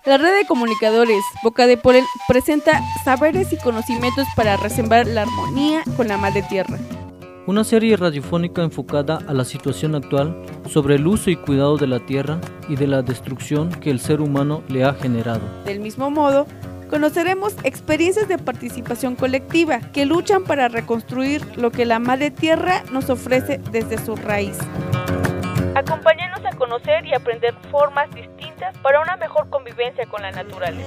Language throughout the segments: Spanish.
La red de comunicadores Boca de Polen presenta saberes y conocimientos para resembrar la armonía con la madre tierra. Una serie radiofónica enfocada a la situación actual sobre el uso y cuidado de la tierra y de la destrucción que el ser humano le ha generado. Del mismo modo, conoceremos experiencias de participación colectiva que luchan para reconstruir lo que la madre tierra nos ofrece desde su raíz. Acompáñanos a conocer y aprender formas distintas para una mejor convivencia con la naturaleza.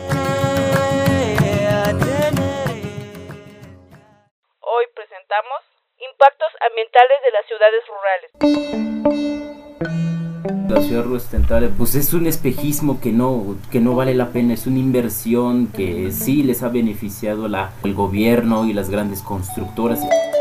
Hoy presentamos impactos ambientales de las ciudades rurales. La ciudad sustentable pues es un espejismo que no vale la pena, es una inversión que sí les ha beneficiado el gobierno y las grandes constructoras.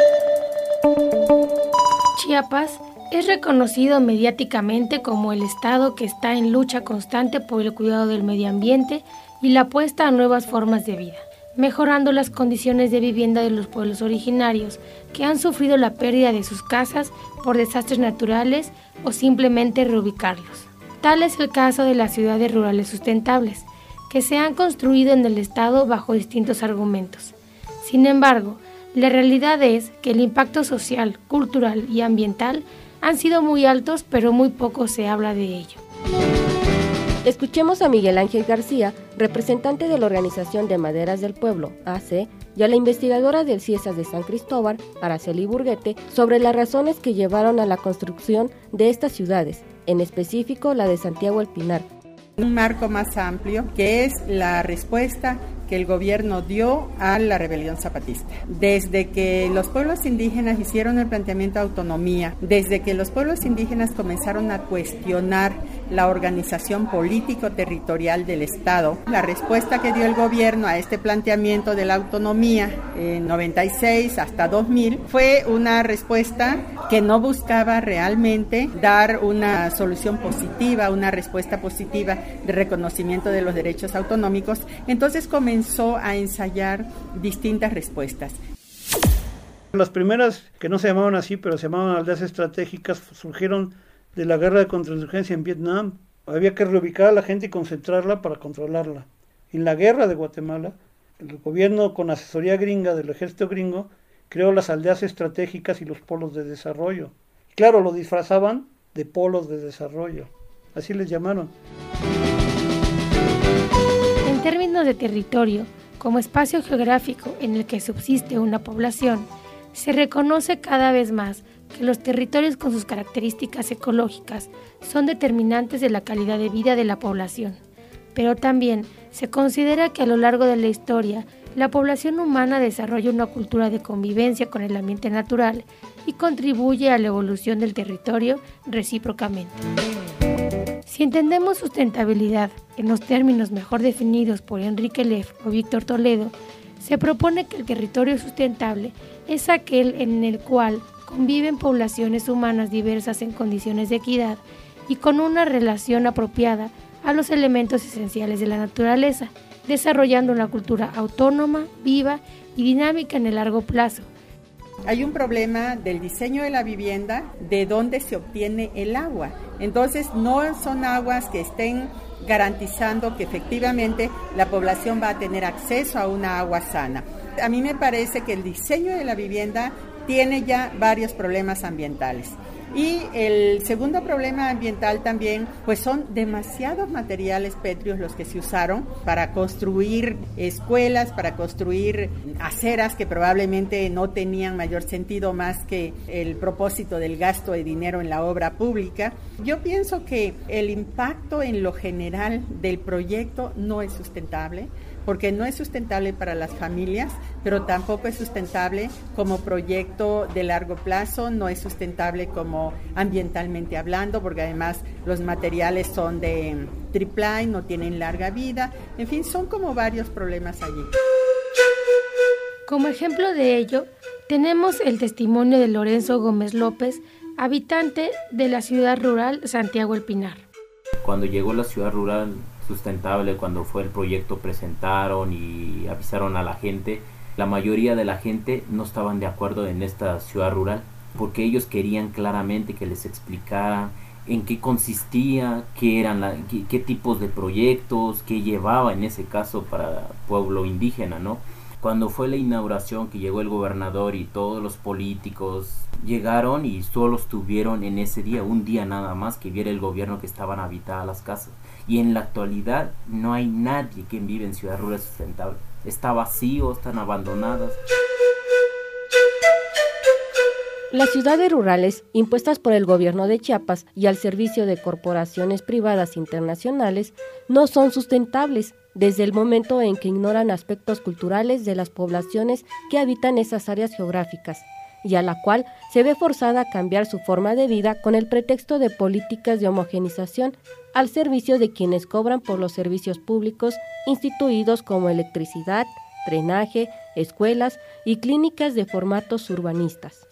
Chiapas es reconocido mediáticamente como el estado que está en lucha constante por el cuidado del medio ambiente y la apuesta a nuevas formas de vida, mejorando las condiciones de vivienda de los pueblos originarios que han sufrido la pérdida de sus casas por desastres naturales o simplemente reubicarlos. Tal es el caso de las ciudades rurales sustentables, que se han construido en el estado bajo distintos argumentos. Sin embargo, la realidad es que el impacto social, cultural y ambiental han sido muy altos, pero muy poco se habla de ello. Escuchemos a Miguel Ángel García, representante de la Organización de Maderas del Pueblo, AC, y a la investigadora del CIESAS de San Cristóbal, Araceli Burguete, sobre las razones que llevaron a la construcción de estas ciudades, en específico la de Santiago El Pinar. Un marco más amplio, que es la respuesta que el gobierno dio a la rebelión zapatista. Desde que los pueblos indígenas hicieron el planteamiento de autonomía, desde que los pueblos indígenas comenzaron a cuestionar la organización político-territorial del Estado, la respuesta que dio el gobierno a este planteamiento de la autonomía en 96 hasta 2000 fue una respuesta que no buscaba realmente dar una solución positiva, una respuesta positiva de reconocimiento de los derechos autonómicos. Entonces comenzó a ensayar distintas respuestas. Las primeras, que no se llamaban así, pero se llamaban aldeas estratégicas, surgieron de la guerra de contrainsurgencia en Vietnam. Había que reubicar a la gente y concentrarla para controlarla. En la guerra de Guatemala, el gobierno, con asesoría gringa del ejército gringo, creó las aldeas estratégicas y los polos de desarrollo. Claro, lo disfrazaban de polos de desarrollo. Así les llamaron. En términos de territorio, como espacio geográfico en el que subsiste una población, se reconoce cada vez más que los territorios con sus características ecológicas son determinantes de la calidad de vida de la población, pero también se considera que a lo largo de la historia la población humana desarrolla una cultura de convivencia con el ambiente natural y contribuye a la evolución del territorio recíprocamente. Si entendemos sustentabilidad en los términos mejor definidos por Enrique Leff o Víctor Toledo, se propone que el territorio sustentable es aquel en el cual conviven poblaciones humanas diversas en condiciones de equidad y con una relación apropiada a los elementos esenciales de la naturaleza, desarrollando una cultura autónoma, viva y dinámica en el largo plazo. Hay un problema del diseño de la vivienda, de dónde se obtiene el agua. Entonces no son aguas que estén garantizando que efectivamente la población va a tener acceso a una agua sana. A mí me parece que el diseño de la vivienda tiene ya varios problemas ambientales. Y el segundo problema ambiental también, pues son demasiados materiales pétreos los que se usaron para construir escuelas, para construir aceras que probablemente no tenían mayor sentido más que el propósito del gasto de dinero en la obra pública. Yo pienso que el impacto en lo general del proyecto no es sustentable, porque no es sustentable para las familias, pero tampoco es sustentable como proyecto de largo plazo, no es sustentable como ambientalmente hablando, porque además los materiales son de triply, no tienen larga vida, en fin, son como varios problemas allí. Como ejemplo de ello, tenemos el testimonio de Lorenzo Gómez López, habitante de la ciudad rural Santiago El Pinar. Cuando llegó la ciudad rural sustentable, cuando fue el proyecto, presentaron y avisaron a la gente, la mayoría de la gente no estaban de acuerdo en esta ciudad rural, porque ellos querían claramente que les explicaran en qué consistía, qué tipos de proyectos, qué llevaba en ese caso para pueblo indígena, ¿no? Cuando fue la inauguración, que llegó el gobernador y todos los políticos llegaron y solo estuvieron en ese día, un día nada más, que viera el gobierno que estaban habitadas las casas. Y en la actualidad no hay nadie que vive en Ciudad Rural Sustentable. Está vacío, están abandonadas. Las ciudades rurales, impuestas por el gobierno de Chiapas y al servicio de corporaciones privadas internacionales, no son sustentables desde el momento en que ignoran aspectos culturales de las poblaciones que habitan esas áreas geográficas, y a la cual se ve forzada a cambiar su forma de vida con el pretexto de políticas de homogenización al servicio de quienes cobran por los servicios públicos instituidos como electricidad, drenaje, escuelas y clínicas de formatos urbanistas.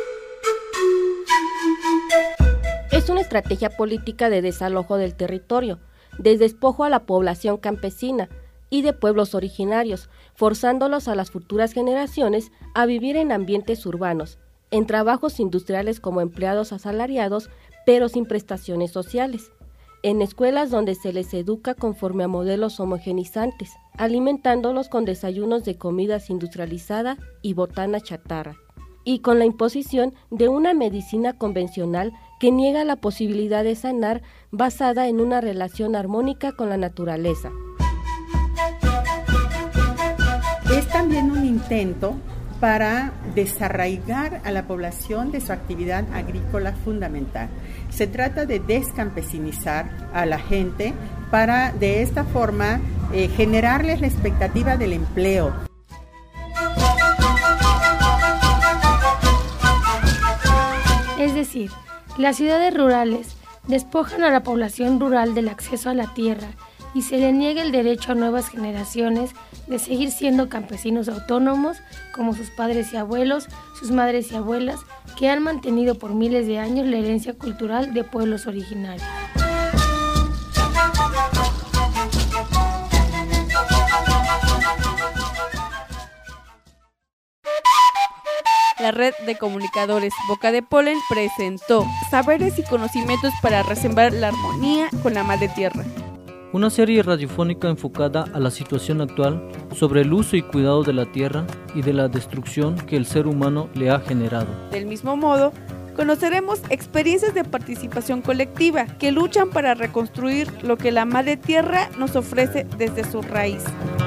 Es una estrategia política de desalojo del territorio, de despojo a la población campesina y de pueblos originarios, forzándolos a las futuras generaciones a vivir en ambientes urbanos, en trabajos industriales como empleados asalariados, pero sin prestaciones sociales, en escuelas donde se les educa conforme a modelos homogenizantes, alimentándolos con desayunos de comidas industrializada y botana chatarra, y con la imposición de una medicina convencional que niega la posibilidad de sanar basada en una relación armónica con la naturaleza. Es también un intento para desarraigar a la población de su actividad agrícola fundamental. Se trata de descampesinizar a la gente para de esta forma generarles la expectativa del empleo. Es decir, las ciudades rurales despojan a la población rural del acceso a la tierra y se le niega el derecho a nuevas generaciones de seguir siendo campesinos autónomos como sus padres y abuelos, sus madres y abuelas, que han mantenido por miles de años la herencia cultural de pueblos originarios. La Red de Comunicadores Boca de Polen presentó Saberes y Conocimientos para Resembrar la Armonía con la Madre Tierra. Una serie radiofónica enfocada a la situación actual sobre el uso y cuidado de la tierra y de la destrucción que el ser humano le ha generado. Del mismo modo, conoceremos experiencias de participación colectiva que luchan para reconstruir lo que la Madre Tierra nos ofrece desde su raíz.